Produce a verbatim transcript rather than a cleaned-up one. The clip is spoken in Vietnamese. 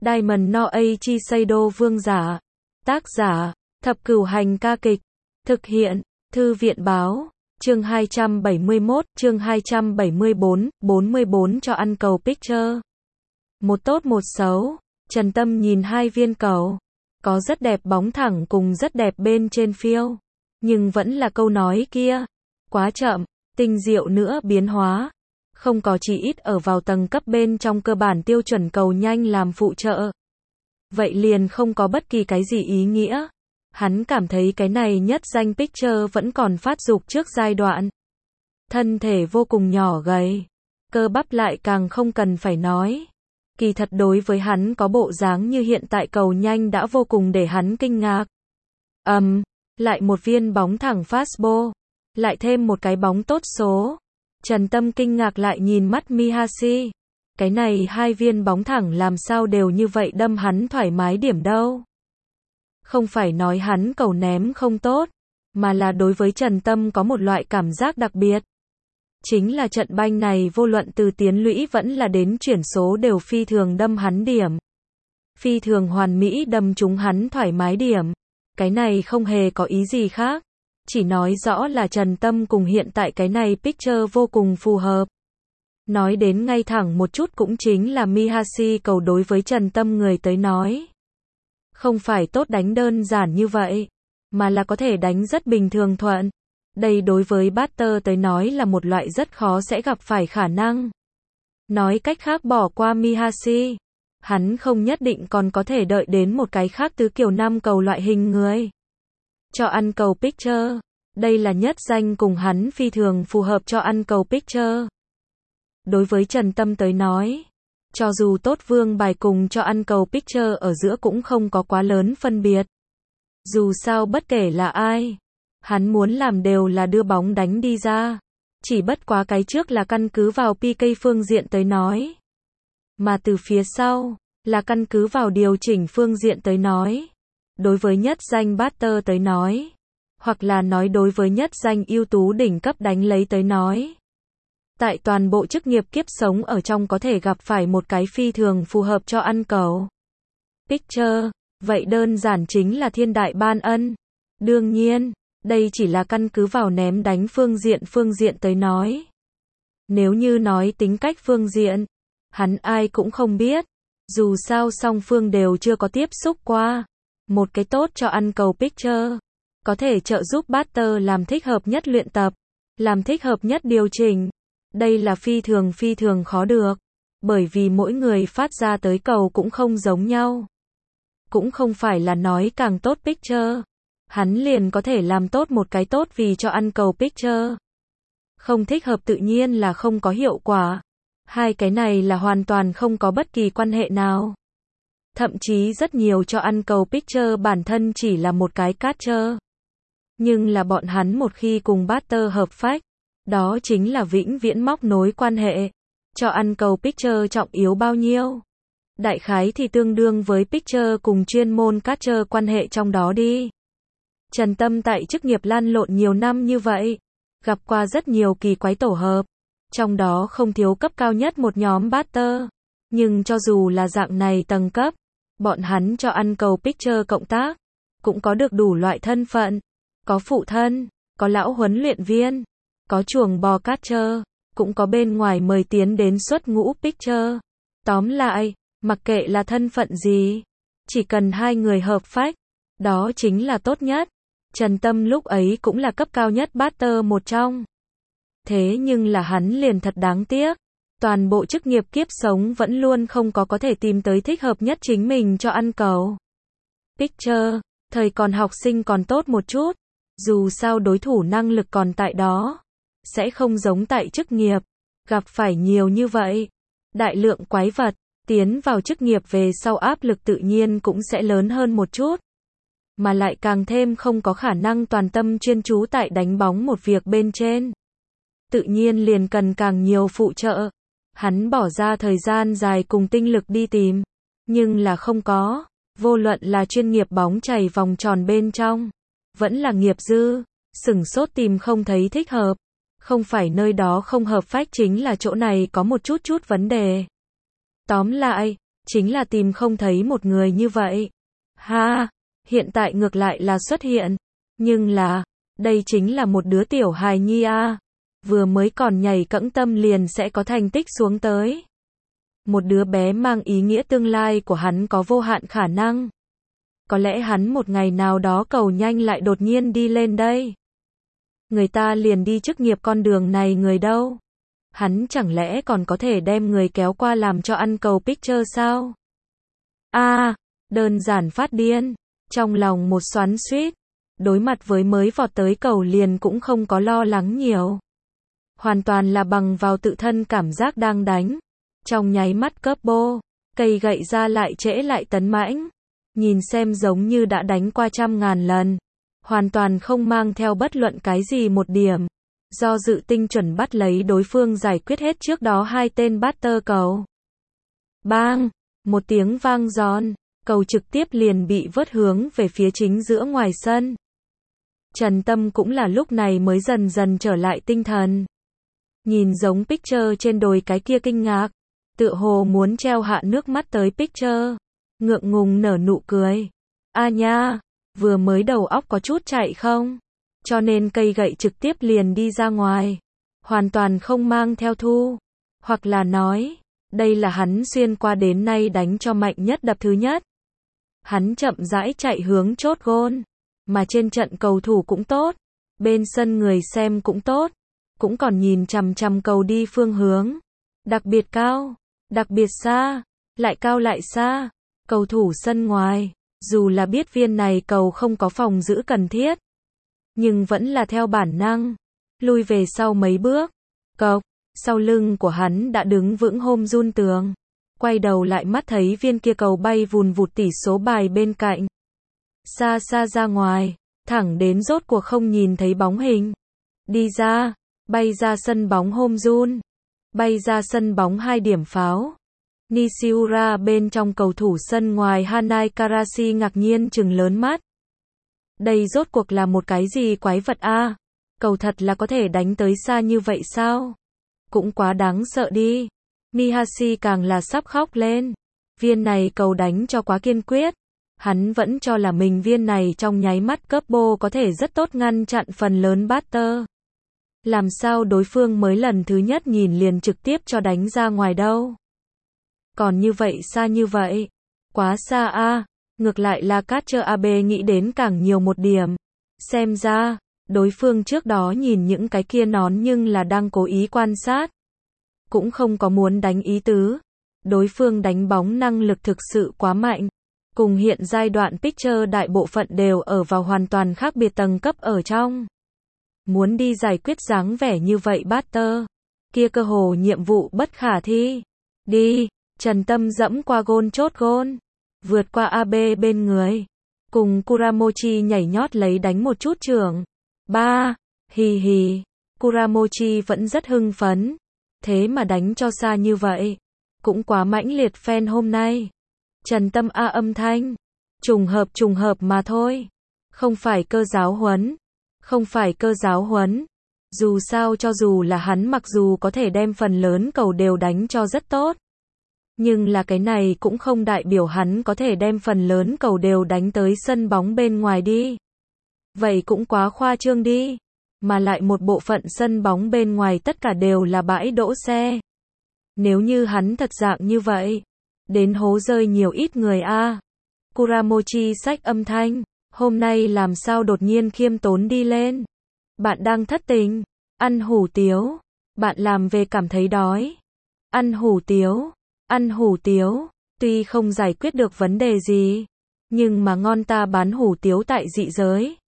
Diamond no Eiichi Seido vương giả. Tác giả, Thập Cửu Hành ca kịch. Thực hiện, Thư viện báo. Chương hai trăm bảy mươi mốt, chương hai trăm bảy mươi bốn, bốn mươi bốn cho ăn cầu Picture. Một tốt một xấu. Trần Tâm nhìn hai viên cầu. Có rất đẹp bóng thẳng cùng rất đẹp bên trên phiêu. Nhưng vẫn là câu nói kia. Quá chậm, tinh diệu nữa biến hóa. Không có chỉ ít ở vào tầng cấp bên trong cơ bản tiêu chuẩn cầu nhanh làm phụ trợ. Vậy liền không có bất kỳ cái gì ý nghĩa. Hắn cảm thấy cái này nhất danh Picture vẫn còn phát dục trước giai đoạn. Thân thể vô cùng nhỏ gầy. Cơ bắp lại càng không cần phải nói. Kỳ thật đối với hắn có bộ dáng như hiện tại cầu nhanh đã vô cùng để hắn kinh ngạc. Ầm, um, lại một viên bóng thẳng fastball. Lại thêm một cái bóng tốt số. Trần Tâm kinh ngạc lại nhìn mắt Mihashi. Cái này hai viên bóng thẳng làm sao đều như vậy đâm hắn thoải mái điểm đâu. Không phải nói hắn cầu ném không tốt, mà là đối với Trần Tâm có một loại cảm giác đặc biệt. Chính là trận banh này vô luận từ tiến lũy vẫn là đến chuyển số đều phi thường đâm hắn điểm. Phi thường hoàn mỹ đâm trúng hắn thoải mái điểm. Cái này không hề có ý gì khác. Chỉ nói rõ là Trần Tâm cùng hiện tại cái này Picture vô cùng phù hợp. Nói đến ngay thẳng một chút cũng chính là Mihashi cầu đối với Trần Tâm người tới nói. Không phải tốt đánh đơn giản như vậy, mà là có thể đánh rất bình thường thuận. Đây đối với batter tới nói là một loại rất khó sẽ gặp phải khả năng. Nói cách khác bỏ qua Mihashi, hắn không nhất định còn có thể đợi đến một cái khác tứ kiểu năm cầu loại hình người. Cho ăn cầu Picture, đây là nhất danh cùng hắn phi thường phù hợp cho ăn cầu Picture. Đối với Trần Tâm tới nói, cho dù tốt vương bài cùng cho ăn cầu Picture ở giữa cũng không có quá lớn phân biệt. Dù sao bất kể là ai, hắn muốn làm đều là đưa bóng đánh đi ra. Chỉ bất quá cái trước là căn cứ vào pê ca phương diện tới nói. Mà từ phía sau, là căn cứ vào điều chỉnh phương diện tới nói. Đối với nhất danh batter tới nói, hoặc là nói đối với nhất danh ưu tú đỉnh cấp đánh lấy tới nói. Tại toàn bộ chức nghiệp kiếp sống ở trong có thể gặp phải một cái phi thường phù hợp cho ăn cầu Picture, vậy đơn giản chính là thiên đại ban ân. Đương nhiên, đây chỉ là căn cứ vào ném đánh phương diện phương diện tới nói. Nếu như nói tính cách phương diện, hắn ai cũng không biết. Dù sao song phương đều chưa có tiếp xúc qua. Một cái tốt cho ăn cầu Picture, có thể trợ giúp batter làm thích hợp nhất luyện tập, làm thích hợp nhất điều chỉnh. Đây là phi thường phi thường khó được, bởi vì mỗi người phát ra tới cầu cũng không giống nhau. Cũng không phải là nói càng tốt Picture, hắn liền có thể làm tốt một cái tốt vì cho ăn cầu Picture. Không thích hợp tự nhiên là không có hiệu quả. Hai cái này là hoàn toàn không có bất kỳ quan hệ nào. Thậm chí rất nhiều cho ăn cầu Picture bản thân chỉ là một cái catcher. Nhưng là bọn hắn một khi cùng batter hợp phách, đó chính là vĩnh viễn móc nối quan hệ. Cho ăn cầu Picture trọng yếu bao nhiêu? Đại khái thì tương đương với Picture cùng chuyên môn catcher quan hệ trong đó đi. Trần Tâm tại chức nghiệp lăn lộn nhiều năm như vậy, gặp qua rất nhiều kỳ quái tổ hợp. Trong đó không thiếu cấp cao nhất một nhóm batter. Nhưng cho dù là dạng này tầng cấp, bọn hắn cho ăn cầu Picture cộng tác, cũng có được đủ loại thân phận. Có phụ thân, có lão huấn luyện viên, có chuồng bò catcher, cũng có bên ngoài mời tiến đến xuất ngũ Picture. Tóm lại, mặc kệ là thân phận gì, chỉ cần hai người hợp phách, đó chính là tốt nhất. Trần Tâm lúc ấy cũng là cấp cao nhất batter một trong. Thế nhưng là hắn liền thật đáng tiếc. Toàn bộ chức nghiệp kiếp sống vẫn luôn không có có thể tìm tới thích hợp nhất chính mình cho ăn cầu Picture. Thời còn học sinh còn tốt một chút. Dù sao đối thủ năng lực còn tại đó. Sẽ không giống tại chức nghiệp. Gặp phải nhiều như vậy. Đại lượng quái vật. Tiến vào chức nghiệp về sau áp lực tự nhiên cũng sẽ lớn hơn một chút. Mà lại càng thêm không có khả năng toàn tâm chuyên chú tại đánh bóng một việc bên trên. Tự nhiên liền cần càng nhiều phụ trợ. Hắn bỏ ra thời gian dài cùng tinh lực đi tìm. Nhưng là không có. Vô luận là chuyên nghiệp bóng chày vòng tròn bên trong. Vẫn là nghiệp dư. Sửng sốt tìm không thấy thích hợp. Không phải nơi đó không hợp phách chính là chỗ này có một chút chút vấn đề. Tóm lại, chính là tìm không thấy một người như vậy. Ha, hiện tại ngược lại là xuất hiện, nhưng là, đây chính là một đứa tiểu hài nhi a, vừa mới còn nhảy cẫng tâm liền sẽ có thành tích xuống tới. Một đứa bé mang ý nghĩa tương lai của hắn có vô hạn khả năng. Có lẽ hắn một ngày nào đó cầu nhanh lại đột nhiên đi lên đây. Người ta liền đi chức nghiệp con đường này người đâu. Hắn chẳng lẽ còn có thể đem người kéo qua làm cho ăn cầu picture sao? A, à, đơn giản phát điên. Trong lòng một xoắn xuýt. Đối mặt với mới vọt tới cầu liền cũng không có lo lắng nhiều. Hoàn toàn là bằng vào tự thân cảm giác đang đánh. Trong nháy mắt cấp bô, cây gậy ra lại trễ lại tấn mãnh. Nhìn xem giống như đã đánh qua trăm ngàn lần. Hoàn toàn không mang theo bất luận cái gì một điểm. Do dự tinh chuẩn bắt lấy đối phương giải quyết hết trước đó hai tên batter cầu. Bang! Một tiếng vang giòn, cầu trực tiếp liền bị vớt hướng về phía chính giữa ngoài sân. Trần Tâm cũng là lúc này mới dần dần trở lại tinh thần. Nhìn giống picture trên đồi cái kia kinh ngạc. Tựa hồ muốn treo hạ nước mắt tới picture. Ngượng ngùng nở nụ cười. A nha, vừa mới đầu óc có chút chạy không? Cho nên cây gậy trực tiếp liền đi ra ngoài. Hoàn toàn không mang theo thu. Hoặc là nói, đây là hắn xuyên qua đến nay đánh cho mạnh nhất đập thứ nhất. Hắn chậm rãi chạy hướng chốt gôn. Mà trên trận cầu thủ cũng tốt. Bên sân người xem cũng tốt. Cũng còn nhìn chằm chằm cầu đi phương hướng. Đặc biệt cao, đặc biệt xa, lại cao lại xa. Cầu thủ sân ngoài, dù là biết viên này cầu không có phòng giữ cần thiết. Nhưng vẫn là theo bản năng. Lui về sau mấy bước. Cộc, sau lưng của hắn đã đứng vững hôm run tường. Quay đầu lại mắt thấy viên kia cầu bay vùn vụt tỷ số bài bên cạnh. Xa xa ra ngoài, thẳng đến rốt cuộc không nhìn thấy bóng hình. Đi ra, bay ra sân bóng hôm run. Bay ra sân bóng hai điểm pháo. Nishiura bên trong cầu thủ sân ngoài Hanai Karashi ngạc nhiên trừng lớn mắt. Đây rốt cuộc là một cái gì quái vật a? À? Cầu thật là có thể đánh tới xa như vậy sao? Cũng quá đáng sợ đi. Mihashi càng là sắp khóc lên. Viên này cầu đánh cho quá kiên quyết. Hắn vẫn cho là mình viên này trong nháy mắt cấp bô có thể rất tốt ngăn chặn phần lớn batter. Làm sao đối phương mới lần thứ nhất nhìn liền trực tiếp cho đánh ra ngoài đâu? Còn như vậy xa như vậy. Quá xa a. À. Ngược lại là Catcher Abe nghĩ đến càng nhiều một điểm. Xem ra, đối phương trước đó nhìn những cái kia nón nhưng là đang cố ý quan sát. Cũng không có muốn đánh ý tứ. Đối phương đánh bóng năng lực thực sự quá mạnh. Cùng hiện giai đoạn pitcher đại bộ phận đều ở vào hoàn toàn khác biệt tầng cấp ở trong. Muốn đi giải quyết dáng vẻ như vậy batter. Kia cơ hồ nhiệm vụ bất khả thi. Đi, Trần Tâm dẫm qua gôn chốt gôn. Vượt qua Abe bên người. Cùng Kuramochi nhảy nhót lấy đánh một chút trưởng. Ba, hì hì. Kuramochi vẫn rất hưng phấn. Thế mà đánh cho xa như vậy. Cũng quá mãnh liệt fan hôm nay. Trần Tâm a âm thanh. Trùng hợp trùng hợp mà thôi. Không phải cơ giáo huấn. Không phải cơ giáo huấn. Dù sao cho dù là hắn mặc dù có thể đem phần lớn cầu đều đánh cho rất tốt. Nhưng là cái này cũng không đại biểu hắn có thể đem phần lớn cầu đều đánh tới sân bóng bên ngoài đi. Vậy cũng quá khoa trương đi. Mà lại một bộ phận sân bóng bên ngoài tất cả đều là bãi đỗ xe. Nếu như hắn thật dạng như vậy. Đến hố rơi nhiều ít người a. À. Kuramochi xách âm thanh. Hôm nay làm sao đột nhiên khiêm tốn đi lên. Bạn đang thất tình. Ăn hủ tiếu. Bạn làm về cảm thấy đói. Ăn hủ tiếu. Ăn hủ tiếu. Tuy không giải quyết được vấn đề gì. Nhưng mà ngon ta bán hủ tiếu tại dị giới.